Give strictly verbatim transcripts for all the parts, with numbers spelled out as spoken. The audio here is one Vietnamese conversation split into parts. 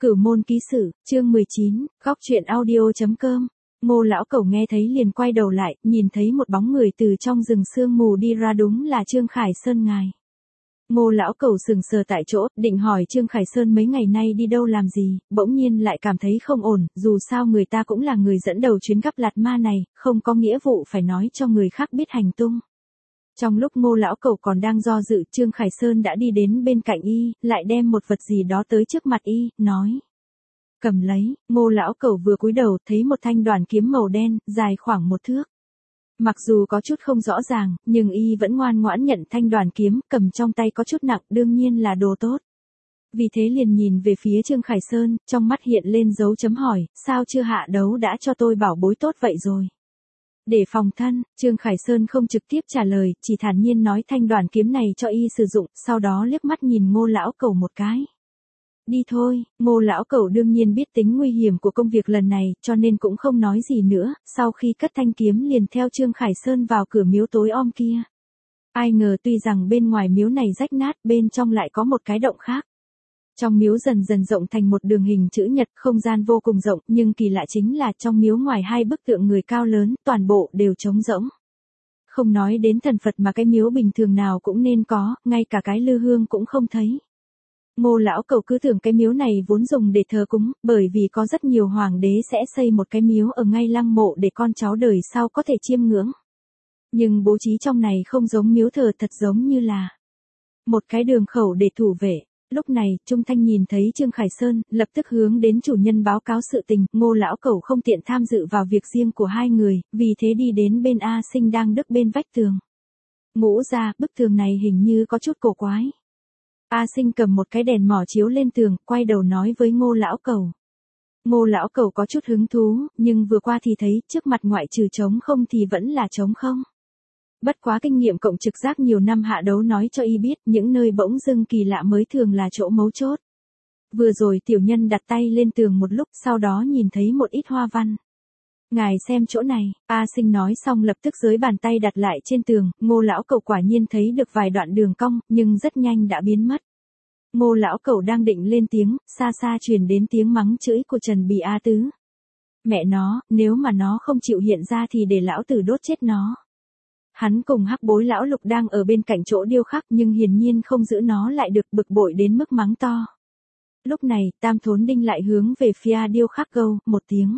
Cửu môn ký sử, chương mười chín, góc truyện audio.com. Ngô lão cẩu nghe thấy liền quay đầu lại, nhìn thấy một bóng người từ trong rừng sương mù đi ra, đúng là Trương Khải Sơn ngài. Ngô lão cẩu sừng sờ tại chỗ, định hỏi Trương Khải Sơn mấy ngày nay đi đâu làm gì, bỗng nhiên lại cảm thấy không ổn, dù sao người ta cũng là người dẫn đầu chuyến gặp Lạt Ma này, không có nghĩa vụ phải nói cho người khác biết hành tung. Trong lúc Ngô lão cẩu còn đang do dự, Trương Khải Sơn đã đi đến bên cạnh y, lại đem một vật gì đó tới trước mặt y, nói: "Cầm lấy." Ngô lão cẩu vừa cúi đầu, thấy một thanh đoản kiếm màu đen, dài khoảng một thước. Mặc dù có chút không rõ ràng, nhưng y vẫn ngoan ngoãn nhận thanh đoản kiếm, cầm trong tay có chút nặng, đương nhiên là đồ tốt. Vì thế liền nhìn về phía Trương Khải Sơn, trong mắt hiện lên dấu chấm hỏi: "Sao chưa hạ đấu đã cho tôi bảo bối tốt vậy rồi?" Để phòng thân, Trương Khải Sơn không trực tiếp trả lời, chỉ thản nhiên nói thanh đoản kiếm này cho y sử dụng, sau đó liếc mắt nhìn Ngô lão cẩu một cái. "Đi thôi." Ngô lão cẩu đương nhiên biết tính nguy hiểm của công việc lần này, cho nên cũng không nói gì nữa, sau khi cất thanh kiếm liền theo Trương Khải Sơn vào cửa miếu tối om kia. Ai ngờ tuy rằng bên ngoài miếu này rách nát, bên trong lại có một cái động khác. Trong miếu dần dần rộng thành một đường hình chữ nhật, không gian vô cùng rộng, nhưng kỳ lạ chính là trong miếu ngoài hai bức tượng người cao lớn, toàn bộ đều trống rỗng. Không nói đến thần Phật mà cái miếu bình thường nào cũng nên có, ngay cả cái lư hương cũng không thấy. Ngô lão cẩu cứ tưởng cái miếu này vốn dùng để thờ cúng, bởi vì có rất nhiều hoàng đế sẽ xây một cái miếu ở ngay lăng mộ để con cháu đời sau có thể chiêm ngưỡng. Nhưng bố trí trong này không giống miếu thờ, thật giống như là một cái đường khẩu để thủ vệ. Lúc này, Trung Thanh nhìn thấy Trương Khải Sơn, lập tức hướng đến chủ nhân báo cáo sự tình, Ngô lão cẩu không tiện tham dự vào việc riêng của hai người, vì thế đi đến bên A Sinh đang đứng bên vách tường. "Ngũ gia, bức tường này hình như có chút cổ quái." A Sinh cầm một cái đèn mỏ chiếu lên tường, quay đầu nói với Ngô lão cẩu. Ngô lão cẩu có chút hứng thú, nhưng vừa qua thì thấy, trước mặt ngoại trừ trống không thì vẫn là trống không. Bất quá kinh nghiệm cộng trực giác nhiều năm hạ đấu nói cho y biết, những nơi bỗng dưng kỳ lạ mới thường là chỗ mấu chốt. Vừa rồi tiểu nhân đặt tay lên tường một lúc, sau đó nhìn thấy một ít hoa văn. "Ngài xem chỗ này." A Sinh nói xong lập tức dưới bàn tay đặt lại trên tường, Ngô lão cẩu quả nhiên thấy được vài đoạn đường cong, nhưng rất nhanh đã biến mất. Ngô lão cẩu đang định lên tiếng, xa xa truyền đến tiếng mắng chửi của Trần Bì A Tứ. "Mẹ nó, nếu mà nó không chịu hiện ra thì để lão tử đốt chết nó." Hắn cùng Hắc Bối lão Lục đang ở bên cạnh chỗ điêu khắc, nhưng hiển nhiên không giữ nó lại được, bực bội đến mức mắng to. Lúc này, Tam Thốn Đinh lại hướng về phía điêu khắc gâu một tiếng.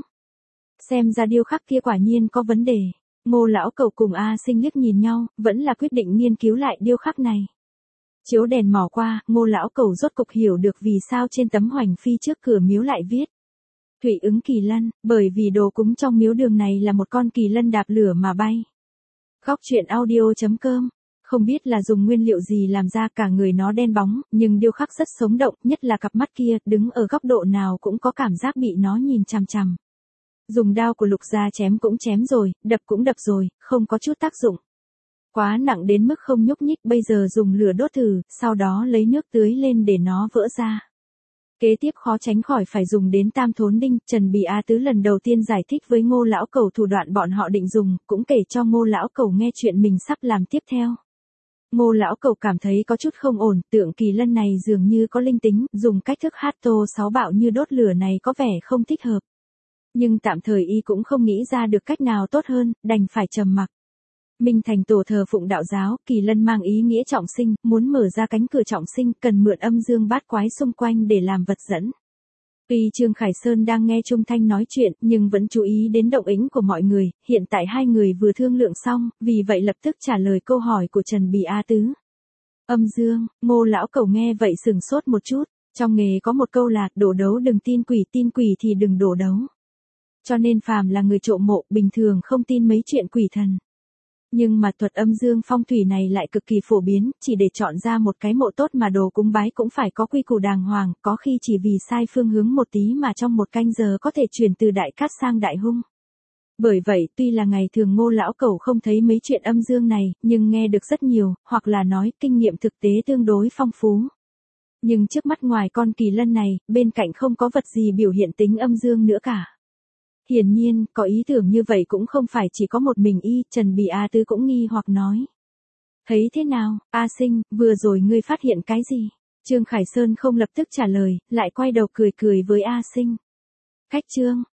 Xem ra điêu khắc kia quả nhiên có vấn đề. Ngô lão cẩu cùng A Sinh liếc nhìn nhau, vẫn là quyết định nghiên cứu lại điêu khắc này. Chiếu đèn mỏ qua, Ngô lão cẩu rốt cục hiểu được vì sao trên tấm hoành phi trước cửa miếu lại viết Thủy ứng kỳ lân, bởi vì đồ cúng trong miếu đường này là một con kỳ lân đạp lửa mà bay. Góc truyện audio.com. Không biết là dùng nguyên liệu gì làm ra, cả người nó đen bóng, nhưng điêu khắc rất sống động, nhất là cặp mắt kia, đứng ở góc độ nào cũng có cảm giác bị nó nhìn chằm chằm. Dùng đao của Lục gia chém cũng chém rồi, đập cũng đập rồi, không có chút tác dụng. Quá nặng đến mức không nhúc nhích, bây giờ dùng lửa đốt thử, sau đó lấy nước tưới lên để nó vỡ ra. Kế tiếp khó tránh khỏi phải dùng đến Tam Thốn Đinh, Trần Bì A Tứ lần đầu tiên giải thích với Ngô lão cẩu thủ đoạn bọn họ định dùng, cũng kể cho Ngô lão cẩu nghe chuyện mình sắp làm tiếp theo. Ngô lão cẩu cảm thấy có chút không ổn, tượng kỳ lân này dường như có linh tính, dùng cách thức hát tô sáu bạo như đốt lửa này có vẻ không thích hợp. Nhưng tạm thời y cũng không nghĩ ra được cách nào tốt hơn, đành phải trầm mặc. Minh Thành tổ thờ phụng đạo giáo, kỳ lân mang ý nghĩa trọng sinh, muốn mở ra cánh cửa trọng sinh, cần mượn âm dương bát quái xung quanh để làm vật dẫn. Tuy Trương Khải Sơn đang nghe Trung Thanh nói chuyện, nhưng vẫn chú ý đến động tĩnh của mọi người, hiện tại hai người vừa thương lượng xong, vì vậy lập tức trả lời câu hỏi của Trần Bì A Tứ. Âm dương, Ngô lão cẩu nghe vậy sừng sốt một chút, trong nghề có một câu là, đổ đấu đừng tin quỷ, tin quỷ thì đừng đổ đấu. Cho nên phàm là người trộm mộ, bình thường không tin mấy chuyện quỷ thần. Nhưng mà thuật âm dương phong thủy này lại cực kỳ phổ biến, chỉ để chọn ra một cái mộ tốt mà đồ cúng bái cũng phải có quy củ đàng hoàng, có khi chỉ vì sai phương hướng một tí mà trong một canh giờ có thể chuyển từ đại cát sang đại hung. Bởi vậy, tuy là ngày thường Ngô lão cẩu không thấy mấy chuyện âm dương này, nhưng nghe được rất nhiều, hoặc là nói kinh nghiệm thực tế tương đối phong phú. Nhưng trước mắt ngoài con kỳ lân này, bên cạnh không có vật gì biểu hiện tính âm dương nữa cả. Hiển nhiên, có ý tưởng như vậy cũng không phải chỉ có một mình y, Trần Bì A Tứ cũng nghi hoặc nói. Thấy thế nào, A Sinh, vừa rồi ngươi phát hiện cái gì? Trương Khải Sơn không lập tức trả lời, lại quay đầu cười cười với A Sinh. Cách Trương,